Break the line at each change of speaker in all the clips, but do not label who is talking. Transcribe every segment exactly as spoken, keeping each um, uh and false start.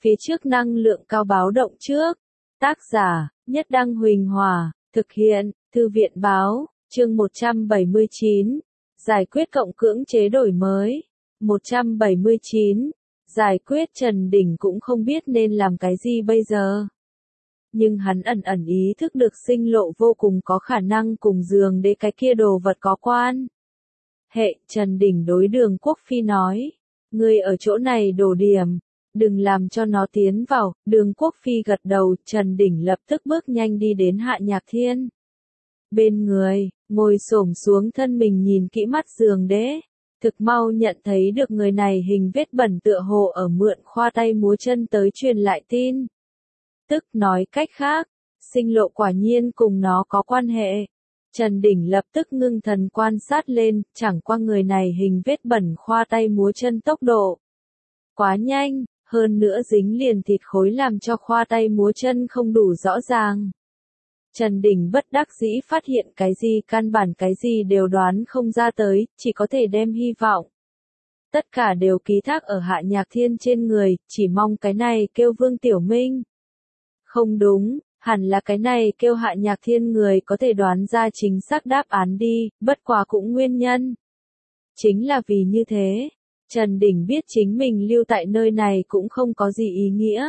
phía trước năng lượng cao báo động trước. Tác giả, Nhất Đăng Huỳnh Hòa, thực hiện, Thư viện Báo, chương một trăm bảy mươi chín, giải quyết cộng cưỡng chế đổi mới. một trăm bảy mươi chín, giải quyết. Trần Đình cũng không biết nên làm cái gì bây giờ. Nhưng hắn ẩn ẩn ý thức được Sinh Lộ vô cùng có khả năng cùng giường đế cái kia đồ vật có quan. Hệ, Trần Đình đối Đường Quốc Phi nói, ngươi ở chỗ này đổ điểm, đừng làm cho nó tiến vào. Đường Quốc Phi gật đầu, Trần Đình lập tức bước nhanh đi đến Hạ Nhạc Thiên. Bên người, ngồi xổm xuống thân mình nhìn kỹ mắt giường đế, thực mau nhận thấy được người này hình vết bẩn tựa hồ ở mượn khoa tay múa chân tới truyền lại tin. Tức nói cách khác, Sinh Lộ quả nhiên cùng nó có quan hệ. Trần Đình lập tức ngưng thần quan sát lên, chẳng qua người này hình vết bẩn khoa tay múa chân tốc độ quá nhanh, hơn nữa dính liền thịt khối làm cho khoa tay múa chân không đủ rõ ràng. Trần Đình bất đắc dĩ phát hiện cái gì căn bản cái gì đều đoán không ra tới, chỉ có thể đem hy vọng. Tất cả đều ký thác ở Hạ Nhạc Thiên trên người, chỉ mong cái này kêu Vương Tiểu Minh. Không đúng, hẳn là cái này kêu Hạ Nhạc Thiên người có thể đoán ra chính xác đáp án đi, bất quá cũng nguyên nhân. Chính là vì như thế, Trần Đình biết chính mình lưu tại nơi này cũng không có gì ý nghĩa.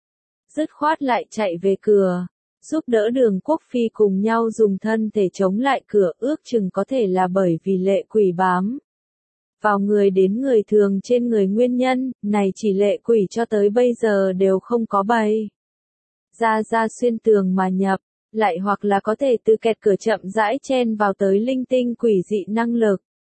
Dứt khoát lại chạy về cửa, giúp đỡ Đường Quốc Phi cùng nhau dùng thân thể chống lại cửa, ước chừng có thể là bởi vì lệ quỷ bám vào người đến người thường trên người nguyên nhân, này chỉ lệ quỷ cho tới bây giờ đều không có bày ra ra xuyên tường mà nhập, lại hoặc là có thể từ kẹt cửa chậm rãi chen vào tới linh tinh quỷ dị năng lực.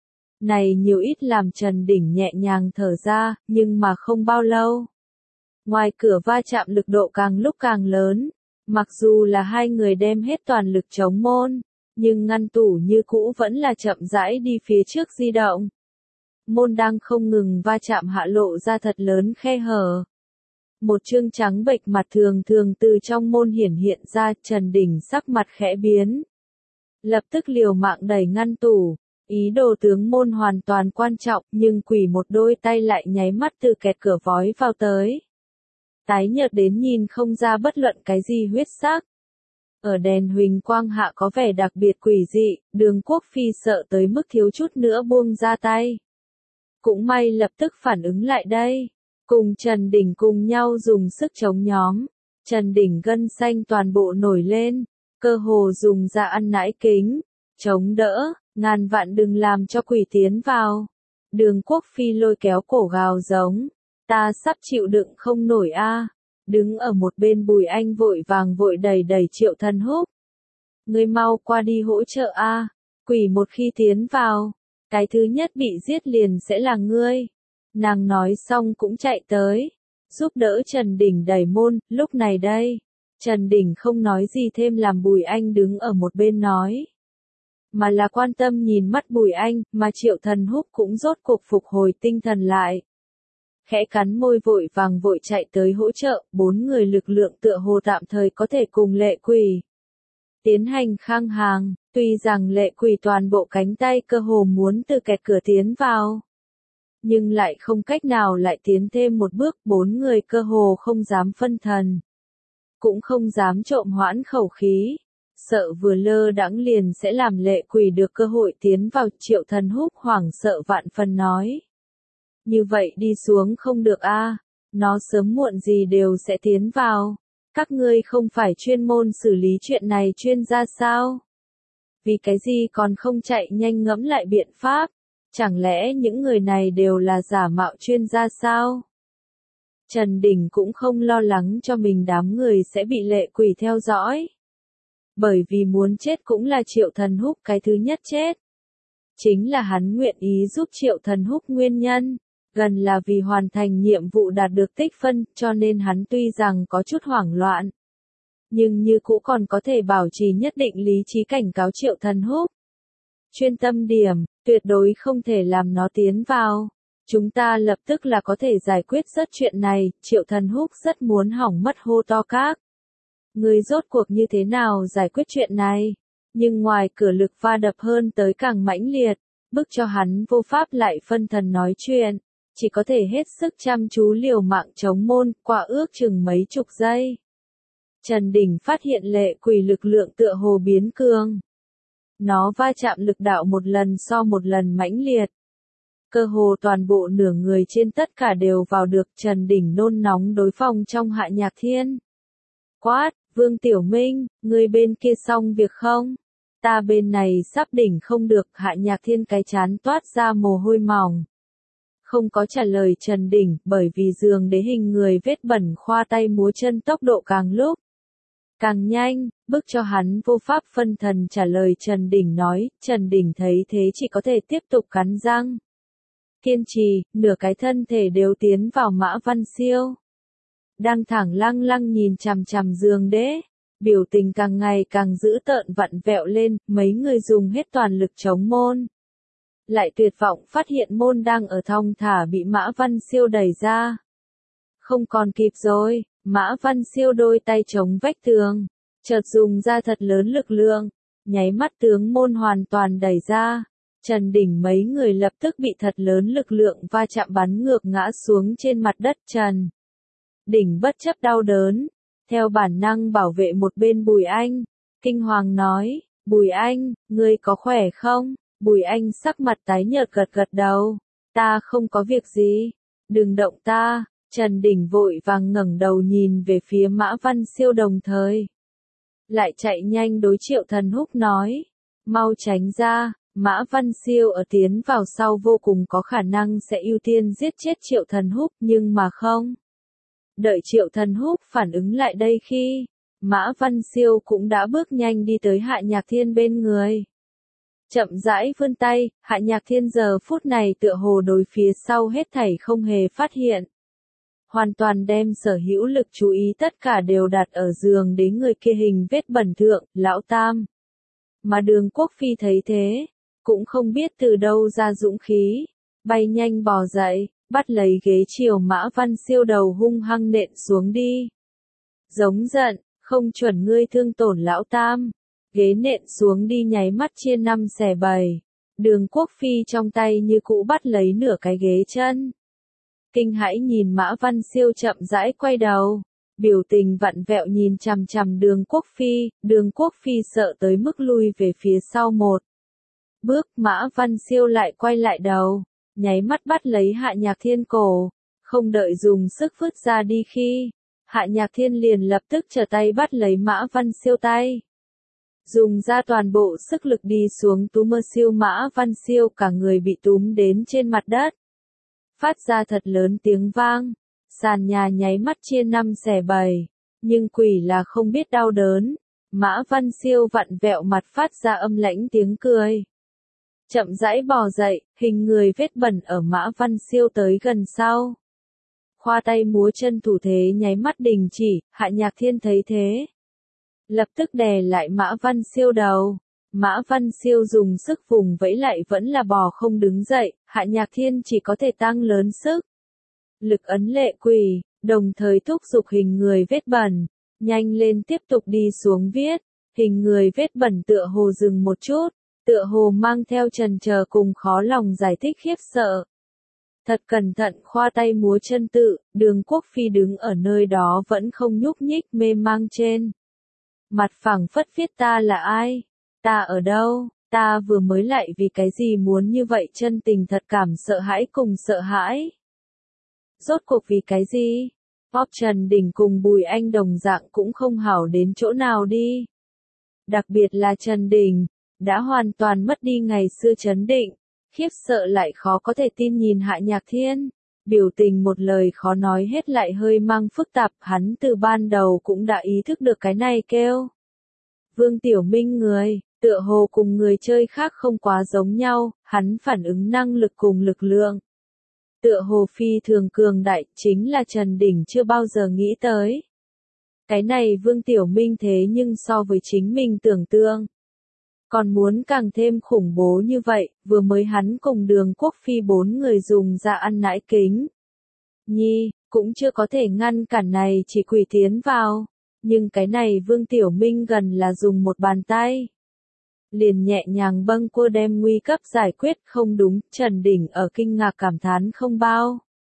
Này nhiều ít làm Trần Đình nhẹ nhàng thở ra, nhưng mà không bao lâu. Ngoài cửa va chạm lực độ càng lúc càng lớn, mặc dù là hai người đem hết toàn lực chống môn, nhưng ngăn tủ như cũ vẫn là chậm rãi đi phía trước di động. Môn đang không ngừng va chạm hạ lộ ra thật lớn khe hở. Một trương trắng bệch mặt thường thường từ trong môn hiển hiện ra, Trần Đình sắc mặt khẽ biến. Lập tức liều mạng đẩy ngăn tủ, ý đồ tướng môn hoàn toàn quan trọng, nhưng quỷ một đôi tay lại nháy mắt từ kẹt cửa vói vào tới. Tái nhợt đến nhìn không ra bất luận cái gì huyết sắc. Ở đèn huỳnh quang hạ có vẻ đặc biệt quỷ dị, Đường Quốc Phi sợ tới mức thiếu chút nữa buông ra tay. Cũng may lập tức phản ứng lại đây. Cùng Trần Đình cùng nhau dùng sức chống nhóm, Trần Đình gân xanh toàn bộ nổi lên, cơ hồ dùng ra ăn nãi kính, chống đỡ, ngàn vạn đừng làm cho quỷ tiến vào. Đường Quốc Phi lôi kéo cổ gào giống, ta sắp chịu đựng không nổi a. Đứng ở một bên Bùi Anh vội vàng vội đầy đầy Triệu Thần Húc. Ngươi mau qua đi hỗ trợ a, quỷ một khi tiến vào, cái thứ nhất bị giết liền sẽ là ngươi. Nàng nói xong cũng chạy tới, giúp đỡ Trần Đình đẩy môn. Lúc này đây, Trần Đình không nói gì thêm làm Bùi Anh đứng ở một bên nói, mà là quan tâm nhìn mắt Bùi Anh, mà Triệu Thần Húc cũng rốt cuộc phục hồi tinh thần lại. Khẽ cắn môi vội vàng vội chạy tới hỗ trợ, bốn người lực lượng tựa hồ tạm thời có thể cùng lệ quỷ tiến hành khang hàng, tuy rằng lệ quỷ toàn bộ cánh tay cơ hồ muốn từ kẹt cửa tiến vào, nhưng lại không cách nào lại tiến thêm một bước. Bốn người cơ hồ không dám phân thần, cũng không dám trộm hoãn khẩu khí, sợ vừa lơ đãng liền sẽ làm lệ quỷ được cơ hội tiến vào. Triệu Thần Húc hoảng sợ vạn phần nói, như vậy đi xuống không được a, nó sớm muộn gì đều sẽ tiến vào. Các ngươi không phải chuyên môn xử lý chuyện này chuyên gia sao? Vì cái gì còn không chạy nhanh ngẫm lại biện pháp? Chẳng lẽ những người này đều là giả mạo chuyên gia sao? Trần Đình cũng không lo lắng cho mình đám người sẽ bị lệ quỷ theo dõi. Bởi vì muốn chết cũng là Triệu Thần Húc cái thứ nhất chết. Chính là hắn nguyện ý giúp Triệu Thần Húc nguyên nhân, gần là vì hoàn thành nhiệm vụ đạt được tích phân, cho nên hắn tuy rằng có chút hoảng loạn, nhưng như cũ còn có thể bảo trì nhất định lý trí cảnh cáo Triệu Thần Húc. Chuyên tâm điểm, tuyệt đối không thể làm nó tiến vào. Chúng ta lập tức là có thể giải quyết rất chuyện này. Triệu Thần Húc rất muốn hỏng mất hô to các. Người rốt cuộc như thế nào giải quyết chuyện này? Nhưng ngoài cửa lực va đập hơn tới càng mãnh liệt, bức cho hắn vô pháp lại phân thần nói chuyện. chỉ có thể hết sức chăm chú liều mạng chống môn, qua ước chừng mấy chục giây. Trần Đình phát hiện lệ quỷ lực lượng tựa hồ biến cường. Nó va chạm lực đạo một lần so một lần mãnh liệt. Cơ hồ toàn bộ nửa người trên tất cả đều vào được. Trần Đình nôn nóng đối phòng trong Hạ Nhạc Thiên. Quát, Vương Tiểu Minh, ngươi bên kia xong việc không? Ta bên này sắp đỉnh không được. Hạ Nhạc Thiên cái chán toát ra mồ hôi mỏng. Không có trả lời Trần Đình, bởi vì giường đế hình người vết bẩn khoa tay múa chân tốc độ càng lúc càng nhanh, bức cho hắn vô pháp phân thần trả lời. Trần Đình nói. Trần Đình thấy thế chỉ có thể tiếp tục cắn răng. Kiên trì, nửa cái thân thể đều tiến vào Mã Văn Siêu. Đang thẳng lăng lăng nhìn chằm chằm giường đế, biểu tình càng ngày càng dữ tợn vặn vẹo lên, mấy người dùng hết toàn lực chống môn. Lại tuyệt vọng phát hiện môn đang ở thong thả bị Mã Văn Siêu đẩy ra. Không còn kịp rồi, Mã Văn Siêu đôi tay chống vách tường, chợt dùng ra thật lớn lực lượng, nháy mắt tướng môn hoàn toàn đẩy ra. Trần Đình mấy người lập tức bị thật lớn lực lượng va chạm bắn ngược ngã xuống trên mặt đất. Trần Đình bất chấp đau đớn, theo bản năng bảo vệ một bên Bùi Anh, kinh hoàng nói, Bùi Anh, ngươi có khỏe không? Bùi Anh sắc mặt tái nhợt gật gật đầu, ta không có việc gì, đừng động ta. Trần Đình vội vàng ngẩng đầu nhìn về phía Mã Văn Siêu đồng thời lại chạy nhanh đối Triệu Thần Húc nói, mau tránh ra. Mã Văn Siêu ở tiến vào sau vô cùng có khả năng sẽ ưu tiên giết chết Triệu Thần Húc, nhưng mà không. Đợi Triệu Thần Húc phản ứng lại đây khi, Mã Văn Siêu cũng đã bước nhanh đi tới Hạ Nhạc Thiên bên người. Chậm rãi vươn tay, Hạ Nhạc Thiên giờ phút này tựa hồ đối phía sau hết thảy không hề phát hiện. Hoàn toàn đem sở hữu lực chú ý tất cả đều đặt ở giường đế người kia hình vết bẩn thượng, lão tam. Mà Đường Quốc Phi thấy thế, cũng không biết từ đâu ra dũng khí, bay nhanh bò dậy, bắt lấy ghế chiều Mã Văn Siêu đầu hung hăng nện xuống đi. Giống giận, không chuẩn ngươi thương tổn lão tam. Ghế nện xuống đi nháy mắt chia năm xẻ bảy. Đường Quốc Phi trong tay như cũ bắt lấy nửa cái ghế chân. Kinh hãi nhìn Mã Văn Siêu chậm rãi quay đầu, biểu tình vặn vẹo nhìn chằm chằm Đường Quốc Phi. Đường Quốc Phi sợ tới mức lui về phía sau một bước. Mã Văn Siêu lại quay lại đầu, nháy mắt bắt lấy Hạ Nhạc Thiên cổ, không đợi dùng sức vứt ra đi khi, Hạ Nhạc Thiên liền lập tức trở tay bắt lấy Mã Văn Siêu tay. Dùng ra toàn bộ sức lực đi xuống túm mơ siêu Mã Văn Siêu, cả người bị túm đến trên mặt đất. Phát ra thật lớn tiếng vang, sàn nhà nháy mắt chia năm xẻ bảy, nhưng quỷ là không biết đau đớn. Mã Văn Siêu vặn vẹo mặt phát ra âm lãnh tiếng cười. Chậm rãi bò dậy, hình người vết bẩn ở Mã Văn Siêu tới gần sau. Khoa tay múa chân thủ thế nháy mắt đình chỉ. Hạ Nhạc Thiên thấy thế, lập tức đè lại Mã Văn Siêu đầu. Mã Văn Siêu dùng sức vùng vẫy lại vẫn là bò không đứng dậy. Hạ Nhạc Thiên chỉ có thể tăng lớn sức lực ấn lệ quỷ, đồng thời thúc giục hình người vết bẩn, nhanh lên tiếp tục đi xuống viết. Hình người vết bẩn tựa hồ dừng một chút, tựa hồ mang theo trần chờ cùng khó lòng giải thích khiếp sợ. Thật cẩn thận khoa tay múa chân tự, Đường Quốc Phi đứng ở nơi đó vẫn không nhúc nhích, mê mang trên mặt phẳng phất viết ta là ai? Ta ở đâu? Ta vừa mới lại vì cái gì muốn như vậy? Chân tình thật cảm sợ hãi cùng sợ hãi. Rốt cuộc vì cái gì? Pop Trần Đình cùng Bùi Anh đồng dạng cũng không hảo đến chỗ nào đi. Đặc biệt là Trần Đình, đã hoàn toàn mất đi ngày xưa trấn định, khiếp sợ lại khó có thể tin nhìn Hạ Nhạc Thiên. Biểu tình một lời khó nói hết lại hơi mang phức tạp, hắn từ ban đầu cũng đã ý thức được cái này kêu. Vương Tiểu Minh người, tựa hồ cùng người chơi khác không quá giống nhau, hắn phản ứng năng lực cùng lực lượng. Tựa hồ phi thường cường đại, chính là Trần Đình chưa bao giờ nghĩ tới. Cái này Vương Tiểu Minh thế nhưng so với chính mình tưởng tượng, còn muốn càng thêm khủng bố như vậy. Vừa mới hắn cùng Đường Quốc Phi bốn người dùng ra ăn nãi kính nhi, cũng chưa có thể ngăn cản này chỉ quỷ tiến vào. Nhưng cái này Vương Tiểu Minh gần là dùng một bàn tay liền nhẹ nhàng bâng quơ đem nguy cấp giải quyết. Không đúng, Trần Đình ở kinh ngạc cảm thán không bao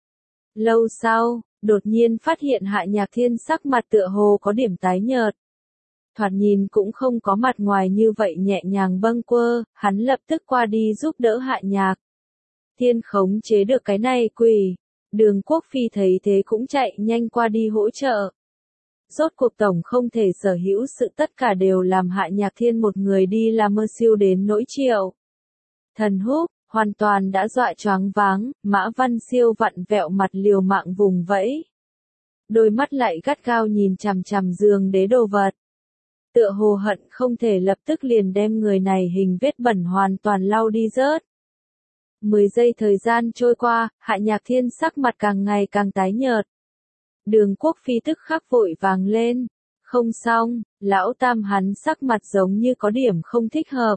Lâu sau, đột nhiên phát hiện Hạ Nhạc Thiên sắc mặt tựa hồ có điểm tái nhợt. Thoạt nhìn cũng không có mặt ngoài như vậy nhẹ nhàng bâng quơ, hắn lập tức qua đi giúp đỡ Hạ Nhạc Thiên khống chế được cái này quỷ. Đường Quốc Phi thấy thế cũng chạy nhanh qua đi hỗ trợ. Rốt cuộc tổng không thể sở hữu sự tất cả đều làm Hạ Nhạc Thiên một người đi làm mơ siêu đến nỗi Triệu Thần Húc hoàn toàn đã dọa choáng váng, Mã Văn Siêu vặn vẹo mặt liều mạng vùng vẫy. Đôi mắt lại gắt gao nhìn chằm chằm giường đế đồ vật. Tựa hồ hận không thể lập tức liền đem người này hình vết bẩn hoàn toàn lau đi rớt. Mười giây thời gian trôi qua, Hạ Nhạc Thiên sắc mặt càng ngày càng tái nhợt. Đường Quốc Phi tức khắc vội vàng lên. Không xong, lão tam hắn sắc mặt giống như có điểm không thích hợp.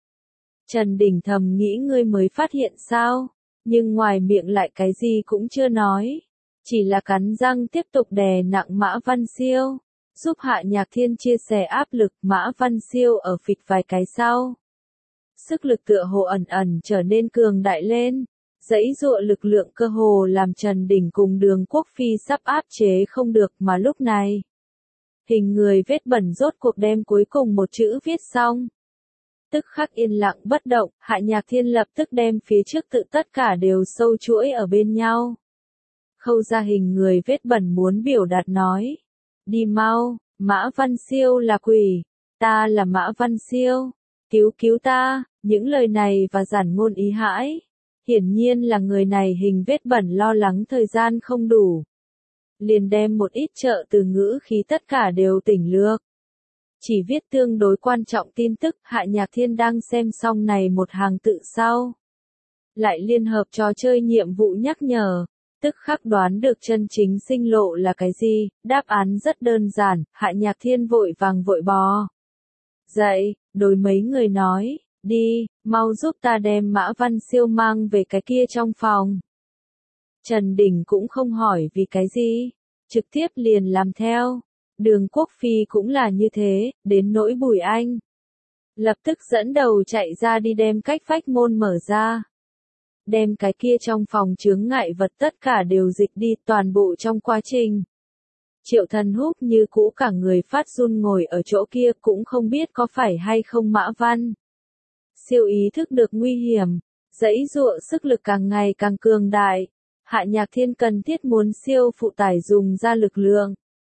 Trần Đình thầm nghĩ ngươi mới phát hiện sao, nhưng ngoài miệng lại cái gì cũng chưa nói. Chỉ là cắn răng tiếp tục đè nặng Mã Văn Siêu, giúp Hạ Nhạc Thiên chia sẻ áp lực. Mã Văn Siêu ở phịch vài cái sau. Sức lực tựa hồ ẩn ẩn trở nên cường đại lên. Dãy dụa lực lượng cơ hồ làm Trần Đình cùng Đường Quốc Phi sắp áp chế không được mà lúc này. Hình người vết bẩn rốt cuộc đem cuối cùng một chữ viết xong. Tức khắc yên lặng bất động, Hạ Nhạc Thiên lập tức đem phía trước tự tất cả đều sâu chuỗi ở bên nhau. Khâu ra hình người vết bẩn muốn biểu đạt nói. Đi mau, Mã Văn Siêu là quỷ, ta là Mã Văn Siêu, cứu cứu ta, những lời này và giản ngôn ý hãi. Hiển nhiên là người này hình vết bẩn lo lắng thời gian không đủ. Liền đem một ít trợ từ ngữ khí tất cả đều tỉnh lược. Chỉ viết tương đối quan trọng tin tức. Hạ Nhạc Thiên đang xem xong này một hàng tự sau. Lại liên hợp trò chơi nhiệm vụ nhắc nhở. Tức khắc đoán được chân chính sinh lộ là cái gì. Đáp án rất đơn giản. Hạ Nhạc Thiên vội vàng vội bò dậy, đối mấy người nói. Đi, mau giúp ta đem Mã Văn Siêu mang về cái kia trong phòng. Trần Đình cũng không hỏi vì cái gì, trực tiếp liền làm theo. Đường Quốc Phi cũng là như thế, đến nỗi Bùi Anh. Lập tức dẫn đầu chạy ra đi đem cách phách môn mở ra. Đem cái kia trong phòng chướng ngại vật tất cả đều dịch đi toàn bộ trong quá trình. Triệu Thần Húc như cũ cả người phát run ngồi ở chỗ kia cũng không biết có phải hay không Mã Văn Siêu ý thức được nguy hiểm, dãy dụa sức lực càng ngày càng cường đại. Hạ Nhạc Thiên cần thiết muốn siêu phụ tải dùng ra lực lượng,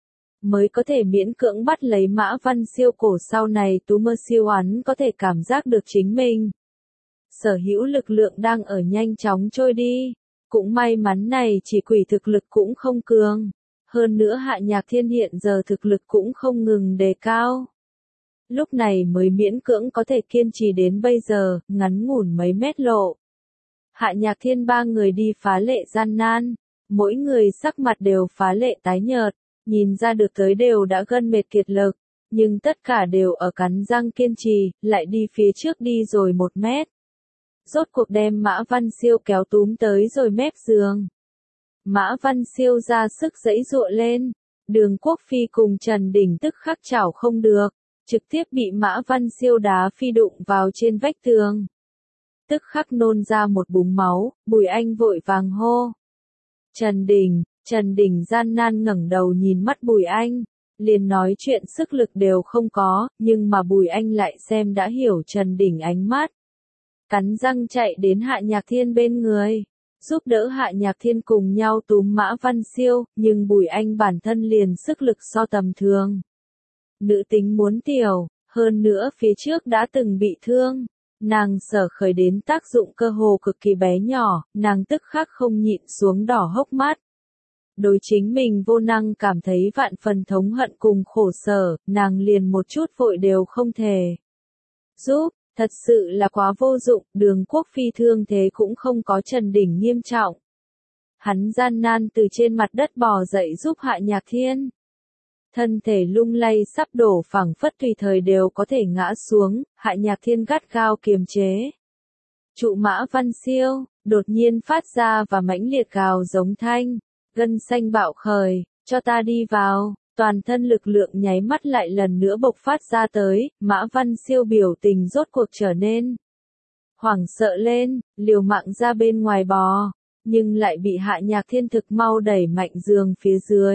mới có thể miễn cưỡng bắt lấy Mã Văn Siêu cổ. Sau này tú mơ siêu hắn có thể cảm giác được chính mình sở hữu lực lượng đang ở nhanh chóng trôi đi. Cũng may mắn này chỉ quỷ thực lực cũng không cường. Hơn nữa Hạ Nhạc Thiên hiện giờ thực lực cũng không ngừng đề cao. Lúc này mới miễn cưỡng có thể kiên trì đến bây giờ, ngắn ngủn mấy mét lộ. Hạ Nhạc Thiên ba người đi phá lệ gian nan, mỗi người sắc mặt đều phá lệ tái nhợt, nhìn ra được tới đều đã gân mệt kiệt lực, nhưng tất cả đều ở cắn răng kiên trì, lại đi phía trước đi rồi một mét. Rốt cuộc đem Mã Văn Siêu kéo túm tới rồi mép giường. Mã Văn Siêu ra sức giãy giụa lên, Đường Quốc Phi cùng Trần Đình tức khắc chảo không được, trực tiếp bị Mã Văn Siêu đá phi đụng vào trên vách tường. Tức khắc nôn ra một búng máu, Bùi Anh vội vàng hô. Trần Đình, Trần Đình gian nan ngẩng đầu nhìn mắt Bùi Anh, liền nói chuyện sức lực đều không có, nhưng mà Bùi Anh lại xem đã hiểu Trần Đình ánh mắt. Cắn răng chạy đến Hạ Nhạc Thiên bên người, giúp đỡ Hạ Nhạc Thiên cùng nhau túm Mã Văn Siêu, nhưng Bùi Anh bản thân liền sức lực so tầm thường. Nữ tính muốn tiểu, hơn nữa phía trước đã từng bị thương, nàng sở khởi đến tác dụng cơ hồ cực kỳ bé nhỏ, nàng tức khắc không nhịn xuống đỏ hốc mắt. Đối chính mình vô năng cảm thấy vạn phần thống hận cùng khổ sở, nàng liền một chút vội đều không thể giúp, thật sự là quá vô dụng. Đường Quốc Phi thương thế cũng không có Trần Đình nghiêm trọng. Hắn gian nan từ trên mặt đất bò dậy giúp Hạ Nhạc Thiên. Thân thể lung lay sắp đổ phẳng phất tùy thời đều có thể ngã xuống, Hạ Nhạc Thiên gắt gao kiềm chế. Trụ Mã Văn Siêu, đột nhiên phát ra và mãnh liệt gào giống thanh, gân xanh bạo khởi, cho ta đi vào, toàn thân lực lượng nháy mắt lại lần nữa bộc phát ra tới, Mã Văn Siêu biểu tình rốt cuộc trở nên hoảng sợ lên, liều mạng ra bên ngoài bò, nhưng lại bị Hạ Nhạc Thiên thực mau đẩy mạnh giường phía dưới.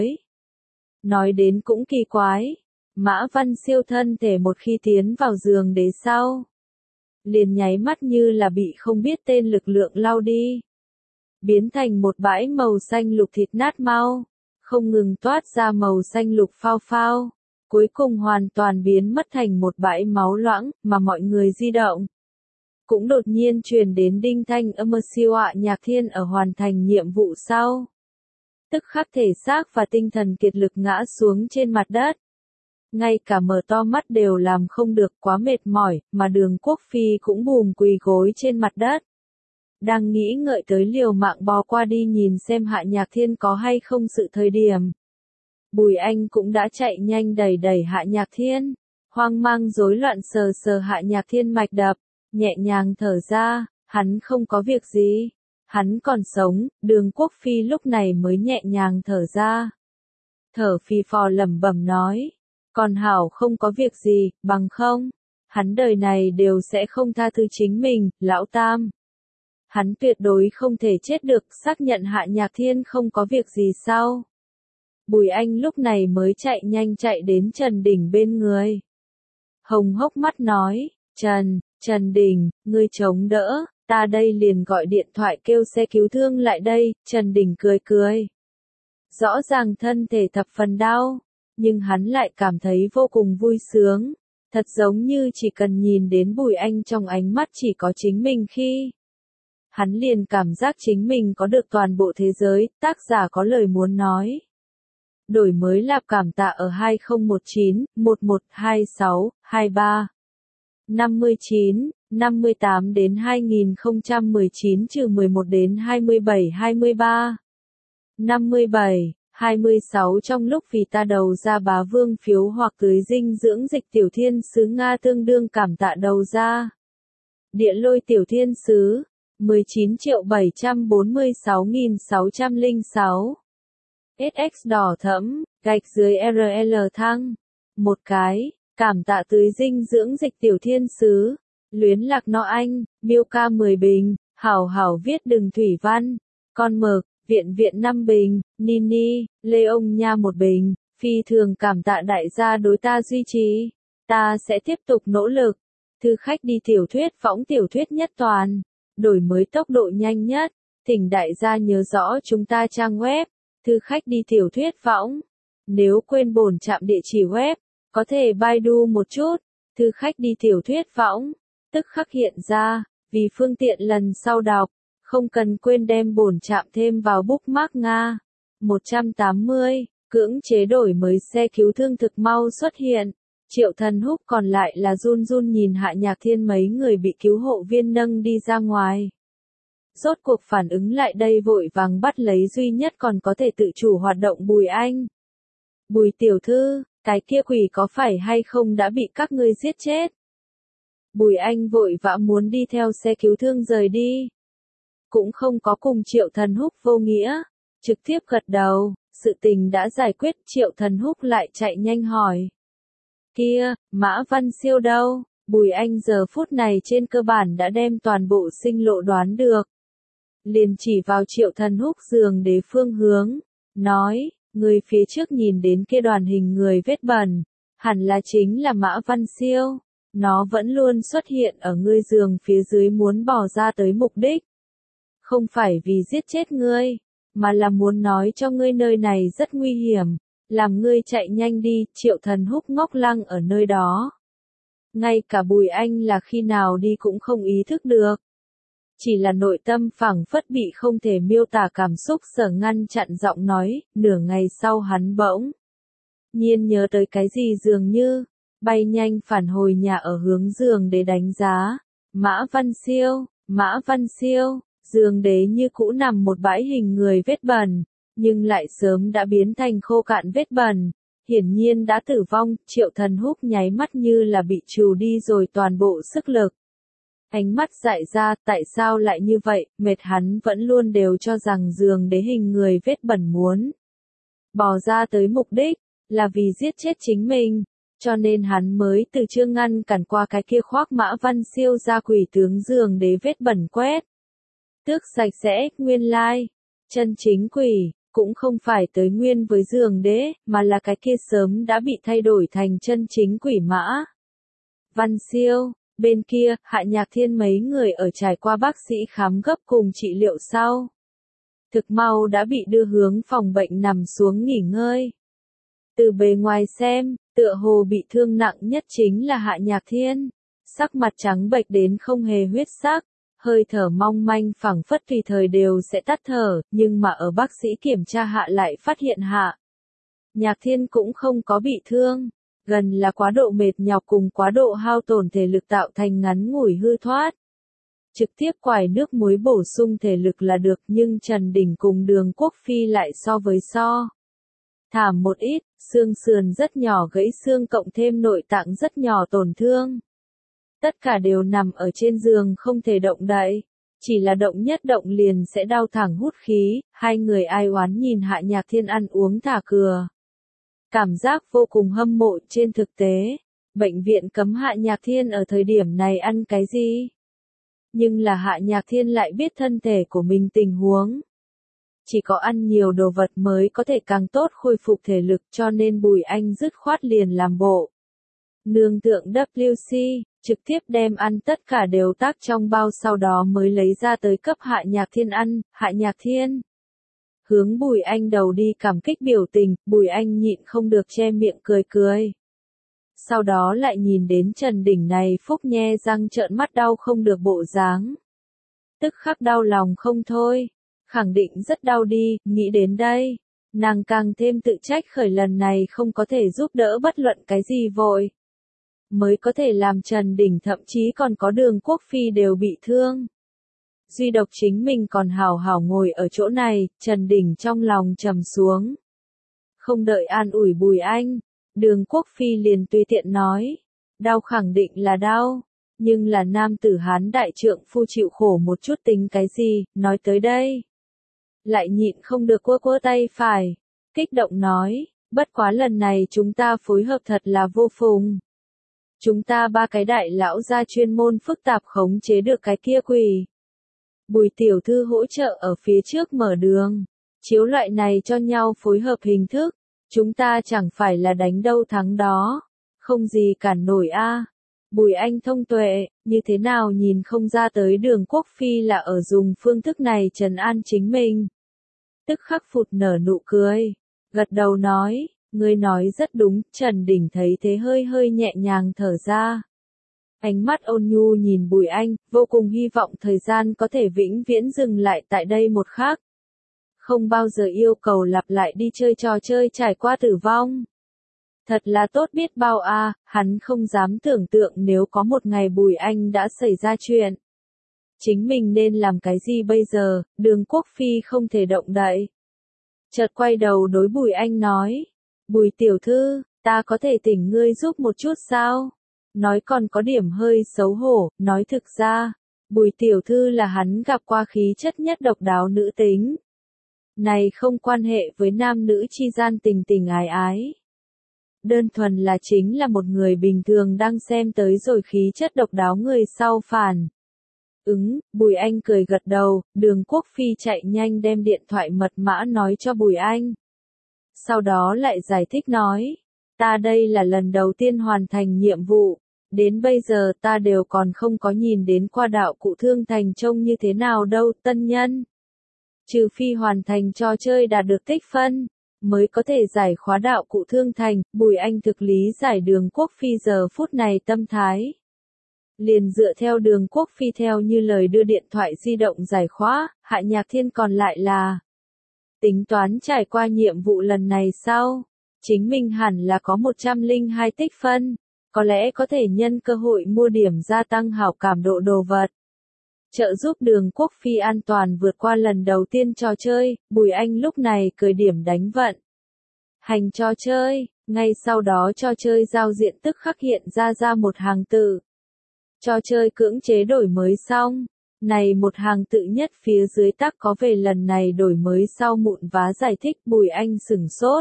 Nói đến cũng kỳ quái, Mã Văn Siêu thân thể một khi tiến vào giường đế sau, liền nháy mắt như là bị không biết tên lực lượng lao đi, biến thành một bãi màu xanh lục thịt nát mau, không ngừng toát ra màu xanh lục phao phao, cuối cùng hoàn toàn biến mất thành một bãi máu loãng, mà mọi người di động. Cũng đột nhiên truyền đến đinh thanh âm siêu Hạ Nhạc Thiên ở hoàn thành nhiệm vụ sau. Tức khắc thể xác và tinh thần kiệt lực ngã xuống trên mặt đất. Ngay cả mở to mắt đều làm không được, quá mệt mỏi, mà Đường Quốc Phi cũng bùm quỳ gối trên mặt đất. Đang nghĩ ngợi tới liều mạng bò qua đi nhìn xem Hạ Nhạc Thiên có hay không sự thời điểm. Bùi Anh cũng đã chạy nhanh đẩy đẩy Hạ Nhạc Thiên, hoang mang rối loạn sờ sờ Hạ Nhạc Thiên mạch đập, nhẹ nhàng thở ra, hắn không có việc gì, hắn còn sống. Đường Quốc Phi lúc này mới nhẹ nhàng thở ra. Thở phì phò lẩm bẩm nói, còn hảo không có việc gì, bằng không, hắn đời này đều sẽ không tha thứ chính mình, lão tam. Hắn tuyệt đối không thể chết được, xác nhận Hạ Nhạc Thiên không có việc gì sao. Bùi Anh lúc này mới chạy nhanh chạy đến Trần Đình bên người. Hồng hốc mắt nói, Trần, Trần Đình, ngươi chống đỡ, ta đây liền gọi điện thoại kêu xe cứu thương lại đây. Trần Đình cười cười. Rõ ràng thân thể thập phần đau, nhưng hắn lại cảm thấy vô cùng vui sướng. Thật giống như chỉ cần nhìn đến Bùi Anh trong ánh mắt chỉ có chính mình khi. Hắn liền cảm giác chính mình có được toàn bộ thế giới. Tác giả có lời muốn nói. Đổi mới lạp cảm tạ ở hai không một chín, một một hai sáu, hai ba. năm mươi chín, năm mươi tám đến hai nghìn không trăm mười chín trừ mười một đến hai mươi bảy hai mươi ba. năm mươi bảy, hai mươi sáu trong lúc vì ta đầu ra bá vương phiếu hoặc tưới dinh dưỡng dịch tiểu thiên sứ Nga tương đương cảm tạ đầu ra. Địa lôi tiểu thiên sứ, mười chín triệu bảy trăm bốn mươi sáu nghìn sáu trăm lẻ sáu. ét ích đỏ thẫm, gạch dưới rờ lờ thăng. Một cái, cảm tạ tưới dinh dưỡng dịch tiểu thiên sứ. Luyến lạc no anh, miêu ca mười bình, hảo hảo viết đừng thủy văn. Con mực, viện viện năm bình, Nini, Lê ông nha một bình. Phi thường cảm tạ đại gia đối ta duy trì. Ta sẽ tiếp tục nỗ lực. Thư khách đi tiểu thuyết võng tiểu thuyết nhất toàn. Đổi mới tốc độ nhanh nhất. Thỉnh đại gia nhớ rõ chúng ta trang web. Thư khách đi tiểu thuyết võng. Nếu quên bổn trạm địa chỉ web, có thể Baidu một chút. Thư khách đi tiểu thuyết võng. Tức khắc hiện ra, vì phương tiện lần sau đọc. Không cần quên đem bổn trạm thêm vào bookmark Nga. một trăm tám mươi, cưỡng chế đổi mới xe cứu thương thực mau xuất hiện. Triệu Thần Húc còn lại là run run nhìn Hạ Nhạc Thiên mấy người bị cứu hộ viên nâng đi ra ngoài. Rốt cuộc phản ứng lại đây vội vàng bắt lấy duy nhất còn có thể tự chủ hoạt động Bùi Anh. Bùi tiểu thư, cái kia quỷ có phải hay không đã bị các ngươi giết chết? Bùi Anh vội vã muốn đi theo xe cứu thương rời đi. Cũng không có cùng Triệu Thần Húc vô nghĩa, trực tiếp gật đầu, sự tình đã giải quyết. Triệu Thần Húc lại chạy nhanh hỏi. Kia, Mã Văn Siêu đâu? Bùi Anh giờ phút này trên cơ bản đã đem toàn bộ sinh lộ đoán được. Liền chỉ vào Triệu Thần Húc giường đế phương hướng, nói, người phía trước nhìn đến kia đoàn hình người vết bẩn, hẳn là chính là Mã Văn Siêu, nó vẫn luôn xuất hiện ở ngươi giường phía dưới muốn bỏ ra tới mục đích. Không phải vì giết chết ngươi, mà là muốn nói cho ngươi nơi này rất nguy hiểm, làm ngươi chạy nhanh đi. Triệu Thần Húc ngốc lăng ở nơi đó. Ngay cả Bùi Anh là khi nào đi cũng không ý thức được. Chỉ là nội tâm phảng phất bị không thể miêu tả cảm xúc sở ngăn chặn giọng nói. Nửa ngày sau hắn bỗng nhiên nhớ tới cái gì dường như, bay nhanh phản hồi nhà ở hướng giường để đánh giá. Mã Văn Siêu, Mã Văn Siêu, giường đế như cũ nằm một bãi hình người vết bẩn, nhưng lại sớm đã biến thành khô cạn vết bẩn, hiển nhiên đã tử vong. Triệu Thần Húc nháy mắt như là bị trù đi rồi toàn bộ sức lực. Ánh mắt dại ra, tại sao lại như vậy, mệt hắn vẫn luôn đều cho rằng giường đế hình người vết bẩn muốn bò ra tới mục đích, là vì giết chết chính mình, cho nên hắn mới từ chưa ngăn cản qua cái kia khoác Mã Văn Siêu ra quỷ tướng giường đế vết bẩn quét. Tước sạch sẽ, nguyên lai. Like. Chân chính quỷ, cũng không phải tới nguyên với giường đế, mà là cái kia sớm đã bị thay đổi thành chân chính quỷ mã. Văn Siêu, bên kia, Hạ Nhạc Thiên mấy người ở trải qua bác sĩ khám gấp cùng trị liệu sau. Thực mau đã bị đưa hướng phòng bệnh nằm xuống nghỉ ngơi. Từ bề ngoài xem, tựa hồ bị thương nặng nhất chính là Hạ Nhạc Thiên. Sắc mặt trắng bệch đến không hề huyết sắc, hơi thở mong manh phảng phất tùy thời đều sẽ tắt thở, nhưng mà ở bác sĩ kiểm tra hạ lại phát hiện Hạ Nhạc Thiên cũng không có bị thương, gần là quá độ mệt nhọc cùng quá độ hao tổn thể lực tạo thành ngắn ngủi hư thoát. Trực tiếp quải nước muối bổ sung thể lực là được, nhưng Trần Đình cùng Đường Quốc Phi lại so với so. Thảm một ít, xương sườn rất nhỏ gãy xương cộng thêm nội tạng rất nhỏ tổn thương. Tất cả đều nằm ở trên giường không thể động đậy, chỉ là động nhất động liền sẽ đau thẳng hút khí, hai người ai oán nhìn Hạ Nhạc Thiên ăn uống thả cửa. Cảm giác vô cùng hâm mộ. Trên thực tế, bệnh viện cấm Hạ Nhạc Thiên ở thời điểm này ăn cái gì? Nhưng là Hạ Nhạc Thiên lại biết thân thể của mình tình huống. Chỉ có ăn nhiều đồ vật mới có thể càng tốt khôi phục thể lực, cho nên Bùi Anh dứt khoát liền làm bộ. Nương tượng W C, trực tiếp đem ăn tất cả đều tác trong bao sau đó mới lấy ra tới cấp Hạ Nhạc Thiên ăn. Hạ Nhạc Thiên hướng Bùi Anh đầu đi cảm kích biểu tình, Bùi Anh nhịn không được che miệng cười cười. Sau đó lại nhìn đến Trần Đình này phúc nhe răng trợn mắt đau không được bộ dáng. Tức khắc đau lòng không thôi, khẳng định rất đau đi, nghĩ đến đây. Nàng càng thêm tự trách khởi lần này không có thể giúp đỡ bất luận cái gì vội. Mới có thể làm Trần Đình thậm chí còn có Đường Quốc Phi đều bị thương. Duy độc chính mình còn hào hào ngồi ở chỗ này, Trần Đình trong lòng trầm xuống. Không đợi an ủi Bùi Anh, Đường Quốc Phi liền tùy tiện nói. Đau khẳng định là đau, nhưng là nam tử Hán đại trượng phu chịu khổ một chút tính cái gì, nói tới đây. Lại nhịn không được quơ quơ tay phải, kích động nói, bất quá lần này chúng ta phối hợp thật là vô phùng. Chúng ta ba cái đại lão gia chuyên môn phức tạp khống chế được cái kia quỷ. Bùi tiểu thư hỗ trợ ở phía trước mở đường, chiếu loại này cho nhau phối hợp hình thức, chúng ta chẳng phải là đánh đâu thắng đó, không gì cản nổi a. Bùi Anh thông tuệ, như thế nào nhìn không ra tới Đường Quốc Phi là ở dùng phương thức này trấn an chính mình. Tức khắc phụt nở nụ cười, gật đầu nói, ngươi nói rất đúng. Trần Đình thấy thế hơi hơi nhẹ nhàng thở ra. Ánh mắt ôn nhu nhìn Bùi Anh, vô cùng hy vọng thời gian có thể vĩnh viễn dừng lại tại đây một khắc. Không bao giờ yêu cầu lặp lại đi chơi trò chơi trải qua tử vong. Thật là tốt biết bao a, à, hắn không dám tưởng tượng nếu có một ngày Bùi Anh đã xảy ra chuyện. Chính mình nên làm cái gì bây giờ? Đường Quốc Phi không thể động đậy. Chợt quay đầu đối Bùi Anh nói, Bùi tiểu thư, ta có thể thỉnh ngươi giúp một chút sao? Nói còn có điểm hơi xấu hổ, nói thực ra, Bùi tiểu thư là hắn gặp qua khí chất nhất độc đáo nữ tính. Này không quan hệ với nam nữ chi gian tình tình ái ái. Đơn thuần là chính là một người bình thường đang xem tới rồi khí chất độc đáo người sau phản. Ứng, Bùi Anh cười gật đầu, Đường Quốc Phi chạy nhanh đem điện thoại mật mã nói cho Bùi Anh. Sau đó lại giải thích nói, ta đây là lần đầu tiên hoàn thành nhiệm vụ, đến bây giờ ta đều còn không có nhìn đến qua đạo cụ Thương Thành trông như thế nào đâu, tân nhân. Trừ phi hoàn thành trò chơi đạt được tích phân, mới có thể giải khóa đạo cụ Thương Thành. Bùi Anh thực lý giải Đường Quốc Phi giờ phút này tâm thái. Liền dựa theo Đường Quốc Phi theo như lời đưa điện thoại di động giải khóa, Hạ Nhạc Thiên còn lại là tính toán trải qua nhiệm vụ lần này sau, chính mình hẳn là có một trăm lẻ hai tích phân, có lẽ có thể nhân cơ hội mua điểm gia tăng hảo cảm độ đồ vật. Trợ giúp Đường Quốc Phi an toàn vượt qua lần đầu tiên trò chơi, Bùi Anh lúc này cười điểm đánh vận. Hành trò chơi, ngay sau đó trò chơi giao diện tức khắc hiện ra ra một hàng tự. Trò chơi cưỡng chế đổi mới xong, này một hàng tự nhất phía dưới tắc có về lần này đổi mới sau mụn vá giải thích. Bùi Anh sửng sốt.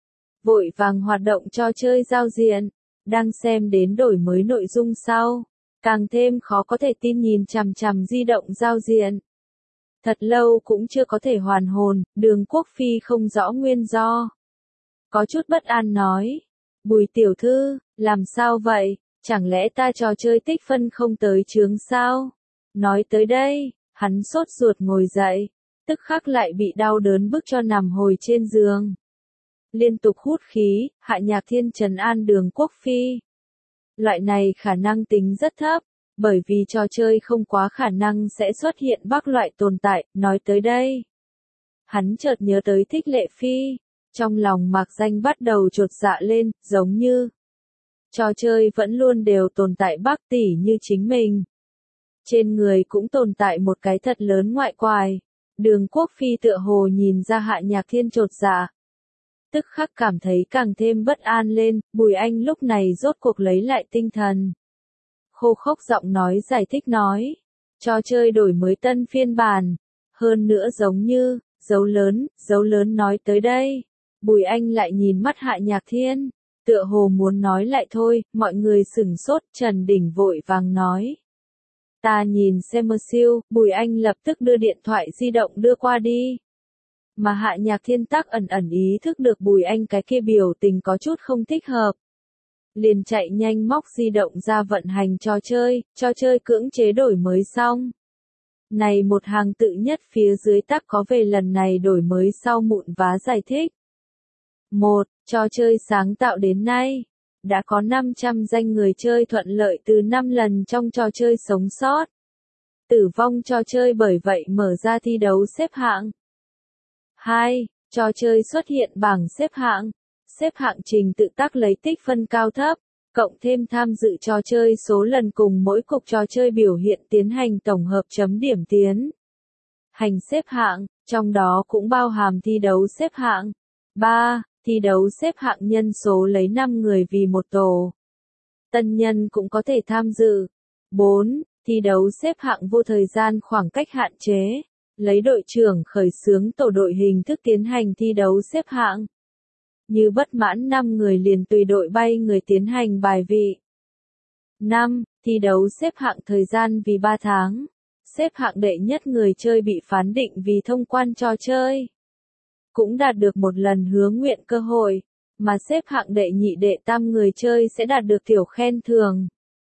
Vội vàng hoạt động trò chơi giao diện, đang xem đến đổi mới nội dung sau. Càng thêm khó có thể tin nhìn chằm chằm di động giao diện. Thật lâu cũng chưa có thể hoàn hồn, Đường Quốc Phi không rõ nguyên do. Có chút bất an nói. Bùi tiểu thư, làm sao vậy? Chẳng lẽ ta trò chơi tích phân không tới chướng sao? Nói tới đây, hắn sốt ruột ngồi dậy, tức khắc lại bị đau đớn bức cho nằm hồi trên giường. Liên tục hút khí, Hạ Nhạc Thiên trấn an Đường Quốc Phi. Loại này khả năng tính rất thấp, bởi vì trò chơi không quá khả năng sẽ xuất hiện bắc loại tồn tại, nói tới đây. Hắn chợt nhớ tới Thích Lệ Phi, trong lòng Mạc Danh bắt đầu chột dạ lên, giống như trò chơi vẫn luôn đều tồn tại bắc tỷ như chính mình. Trên người cũng tồn tại một cái thật lớn ngoại quài. Đường Quốc Phi tựa hồ nhìn ra Hạ Nhạc Thiên chột dạ. Tức khắc cảm thấy càng thêm bất an lên, Bùi Anh lúc này rốt cuộc lấy lại tinh thần. Khô khốc giọng nói giải thích nói. Trò chơi đổi mới tân phiên bản. Hơn nữa giống như, dấu lớn, dấu lớn nói tới đây. Bùi Anh lại nhìn mắt Hạ Nhạc Thiên. Tựa hồ muốn nói lại thôi, mọi người sửng sốt, Trần Đình vội vàng nói. Ta nhìn xem mơ siêu, Bùi Anh lập tức đưa điện thoại di động đưa qua đi. Mà Hạ Nhạc Thiên tắc ẩn ẩn ý thức được Bùi Anh cái kia biểu tình có chút không thích hợp. Liền chạy nhanh móc di động ra vận hành trò chơi, trò chơi cưỡng chế đổi mới xong. Này một hàng tự nhất phía dưới tắc có về lần này đổi mới sau mụn vá giải thích. một. Trò chơi sáng tạo đến nay. Đã có năm trăm danh người chơi thuận lợi từ năm lần trong trò chơi sống sót. Tử vong trò chơi bởi vậy mở ra thi đấu xếp hạng. hai. Trò chơi xuất hiện bảng xếp hạng. Xếp hạng trình tự tác lấy tích phân cao thấp, cộng thêm tham dự trò chơi số lần cùng mỗi cục trò chơi biểu hiện tiến hành tổng hợp chấm điểm tiến hành xếp hạng, trong đó cũng bao hàm thi đấu xếp hạng. ba. Thi đấu xếp hạng nhân số lấy năm người vì một tổ. Tân nhân cũng có thể tham dự. bốn. Thi đấu xếp hạng vô thời gian khoảng cách hạn chế. Lấy đội trưởng khởi xướng tổ đội hình thức tiến hành thi đấu xếp hạng. Như bất mãn năm người liền tùy đội bay người tiến hành bài vị. năm. Thi đấu xếp hạng thời gian vì ba tháng. Xếp hạng đệ nhất người chơi bị phán định vì thông quan trò chơi. Cũng đạt được một lần hứa nguyện cơ hội, mà xếp hạng đệ nhị đệ tam người chơi sẽ đạt được tiểu khen thưởng.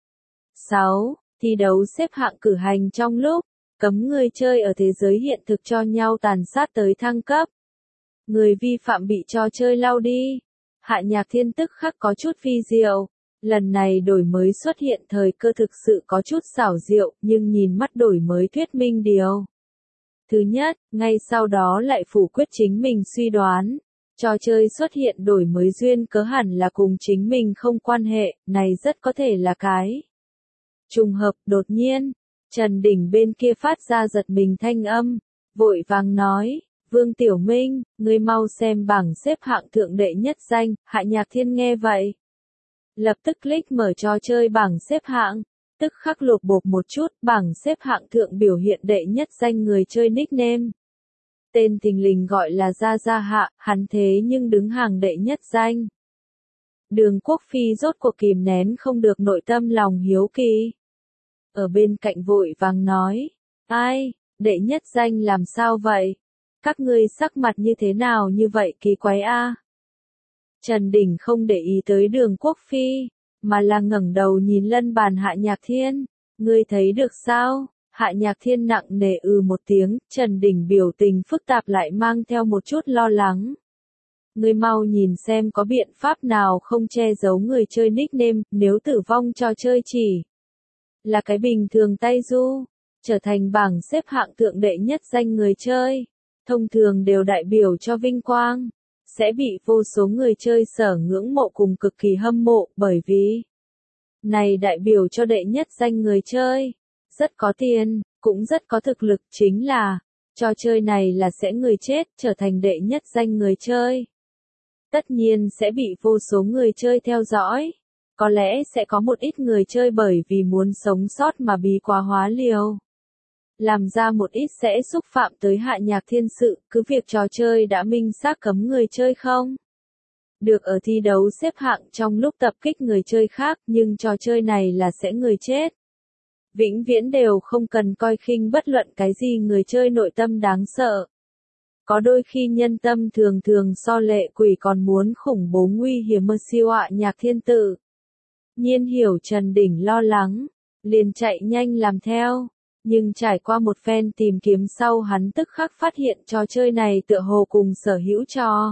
sáu. Thi đấu xếp hạng cử hành trong lúc cấm người chơi ở thế giới hiện thực cho nhau tàn sát tới thăng cấp. Người vi phạm bị trò chơi lau đi. Hạ Nhạc Thiên tức khắc có chút phi diệu. Lần này đổi mới xuất hiện thời cơ thực sự có chút xảo diệu, nhưng nhìn mắt đổi mới thuyết minh điều. Thứ nhất, ngay sau đó lại phủ quyết chính mình suy đoán. Trò chơi xuất hiện đổi mới duyên cớ hẳn là cùng chính mình không quan hệ, này rất có thể là cái trùng hợp. Đột nhiên, Trần Đình bên kia phát ra giật mình thanh âm, vội vàng nói, Vương Tiểu Minh, ngươi mau xem bảng xếp hạng thượng đệ nhất danh. Hạ Nhạc Thiên nghe vậy, lập tức click mở trò chơi bảng xếp hạng, tức khắc lột bột một chút, bảng xếp hạng thượng biểu hiện đệ nhất danh người chơi nickname. Tên thình lình gọi là Gia Gia Hạ, hắn thế nhưng đứng hàng đệ nhất danh. Đường Quốc Phi rốt cuộc kìm nén không được nội tâm lòng hiếu kỳ. Ở bên cạnh vội vàng nói, ai, đệ nhất danh làm sao vậy? Các ngươi sắc mặt như thế nào như vậy kỳ quái a? Trần Đình không để ý tới Đường Quốc Phi, mà là ngẩng đầu nhìn lân bàn Hạ Nhạc Thiên. Ngươi thấy được sao? Hạ Nhạc Thiên nặng nề ừ một tiếng, Trần Đình biểu tình phức tạp lại mang theo một chút lo lắng. Ngươi mau nhìn xem có biện pháp nào không che giấu người chơi nickname, nếu tử vong trò chơi chỉ là cái bình thường tay du, trở thành bảng xếp hạng thượng đệ nhất danh người chơi, thông thường đều đại biểu cho vinh quang, sẽ bị vô số người chơi sở ngưỡng mộ cùng cực kỳ hâm mộ, bởi vì này đại biểu cho đệ nhất danh người chơi, rất có tiền, cũng rất có thực lực, chính là trò chơi này là sẽ người chết trở thành đệ nhất danh người chơi. Tất nhiên sẽ bị vô số người chơi theo dõi. Có lẽ sẽ có một ít người chơi bởi vì muốn sống sót mà bí quá hóa liều. Làm ra một ít sẽ xúc phạm tới Hạ Nhạc Thiên sự, cứ việc trò chơi đã minh xác cấm người chơi không được ở thi đấu xếp hạng trong lúc tập kích người chơi khác, nhưng trò chơi này là sẽ người chết. Vĩnh viễn đều không cần coi khinh bất luận cái gì người chơi nội tâm đáng sợ. Có đôi khi nhân tâm thường thường so lệ quỷ còn muốn khủng bố nguy hiểm hơn siêu ạ nhạc thiên tử. Nhiên hiểu Trần Đỉnh lo lắng, liền chạy nhanh làm theo. Nhưng trải qua một phen tìm kiếm sau hắn tức khắc phát hiện trò chơi này tựa hồ cùng sở hữu trò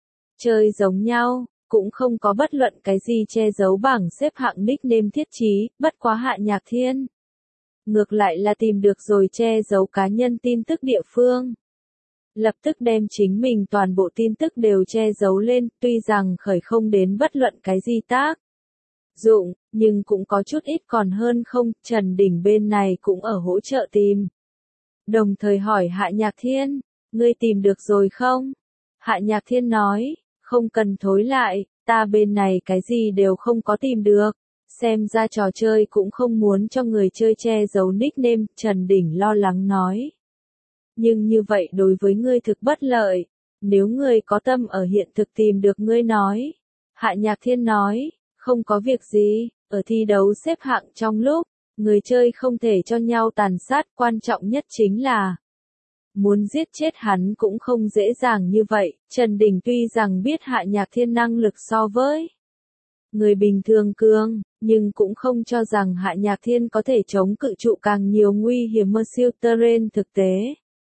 chơi giống nhau, cũng không có bất luận cái gì che giấu bảng xếp hạng nickname thiết trí, bất quá Hạ Nhạc Thiên. Ngược lại là tìm được rồi che giấu cá nhân tin tức địa phương. Lập tức đem chính mình toàn bộ tin tức đều che giấu lên, tuy rằng khởi không đến bất luận cái gì tác dụng, nhưng cũng có chút ít còn hơn không, Trần Đỉnh bên này cũng ở hỗ trợ tìm. Đồng thời hỏi Hạ Nhạc Thiên, ngươi tìm được rồi không? Hạ Nhạc Thiên nói, không cần thối lại, ta bên này cái gì đều không có tìm được. Xem ra trò chơi cũng không muốn cho người chơi che giấu nickname, Trần Đỉnh lo lắng nói. Nhưng như vậy đối với ngươi thực bất lợi, nếu ngươi có tâm ở hiện thực tìm được ngươi nói. Hạ Nhạc Thiên nói, không có việc gì, ở thi đấu xếp hạng trong lúc, người chơi không thể cho nhau tàn sát, quan trọng nhất chính là muốn giết chết hắn cũng không dễ dàng như vậy. Trần Đình tuy rằng biết Hạ Nhạc Thiên năng lực so với người bình thường cường, nhưng cũng không cho rằng Hạ Nhạc Thiên có thể chống cự trụ càng nhiều nguy hiểm hơn siêu terrain thực tế.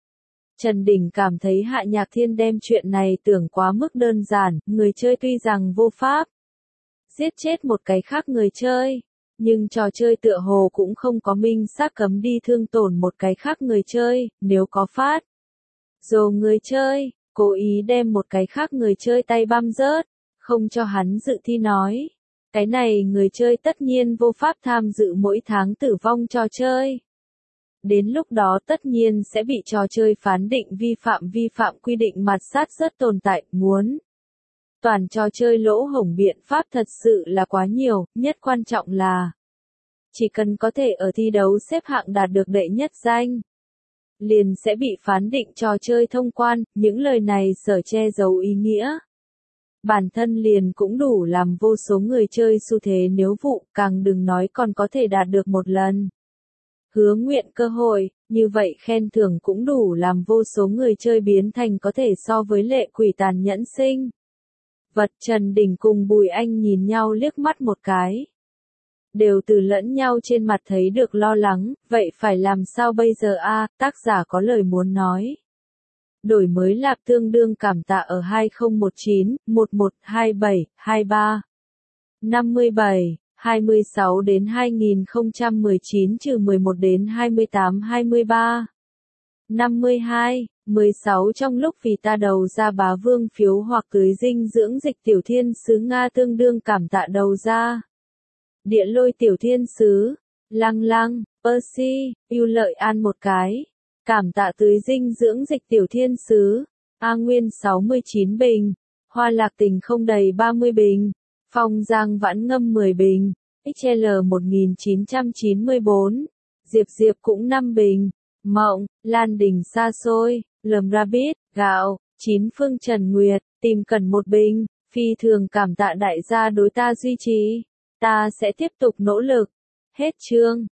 Trần Đình cảm thấy Hạ Nhạc Thiên đem chuyện này tưởng quá mức đơn giản, người chơi tuy rằng vô pháp giết chết một cái khác người chơi, nhưng trò chơi tựa hồ cũng không có minh xác cấm đi thương tổn một cái khác người chơi, nếu có phát dồ người chơi, cố ý đem một cái khác người chơi tay băm rớt, không cho hắn dự thi nói. Cái này người chơi tất nhiên vô pháp tham dự mỗi tháng tử vong trò chơi. Đến lúc đó tất nhiên sẽ bị trò chơi phán định vi phạm vi phạm quy định mặt sát rất tồn tại, muốn. Toàn trò chơi lỗ hổng biện pháp thật sự là quá nhiều, nhất quan trọng là chỉ cần có thể ở thi đấu xếp hạng đạt được đệ nhất danh, liền sẽ bị phán định trò chơi thông quan, những lời này sở che giấu ý nghĩa. Bản thân liền cũng đủ làm vô số người chơi xu thế nếu vụ, càng đừng nói còn có thể đạt được một lần hứa nguyện cơ hội, như vậy khen thưởng cũng đủ làm vô số người chơi biến thành có thể so với lệ quỷ tàn nhẫn sinh. Vật Trần Đình cùng Bùi Anh nhìn nhau liếc mắt một cái. Đều từ lẫn nhau trên mặt thấy được lo lắng, vậy phải làm sao bây giờ a? Tác giả có lời muốn nói. Đổi mới lạp tương đương cảm tạ ở hai không một chín, một một hai bảy, hai ba, năm mươi bảy, hai mươi sáu đến hai nghìn không trăm mười chín trừ mười một đến hai mươi tám hai mươi ba, năm mươi hai, mười sáu trong lúc vì ta đầu ra bá vương phiếu hoặc tưới dinh dưỡng dịch tiểu thiên sứ Nga tương đương cảm tạ đầu ra. Địa lôi tiểu thiên sứ, lăng lăng, Percy, yêu lợi an một cái. Cảm tạ tưới dinh dưỡng dịch tiểu thiên sứ, A Nguyên sáu mươi chín bình, Hoa Lạc Tình không đầy ba mươi bình, Phong Giang Vãn Ngâm mười bình, ích lờ một nghìn chín trăm chín mươi bốn, Diệp Diệp cũng năm bình, Mộng, Lan Đình xa xôi, Lầm Rabbit, Gạo, Chín Phương Trần Nguyệt, Tìm Cần một bình, phi thường cảm tạ đại gia đối ta duy trì, ta sẽ tiếp tục nỗ lực. Hết chương.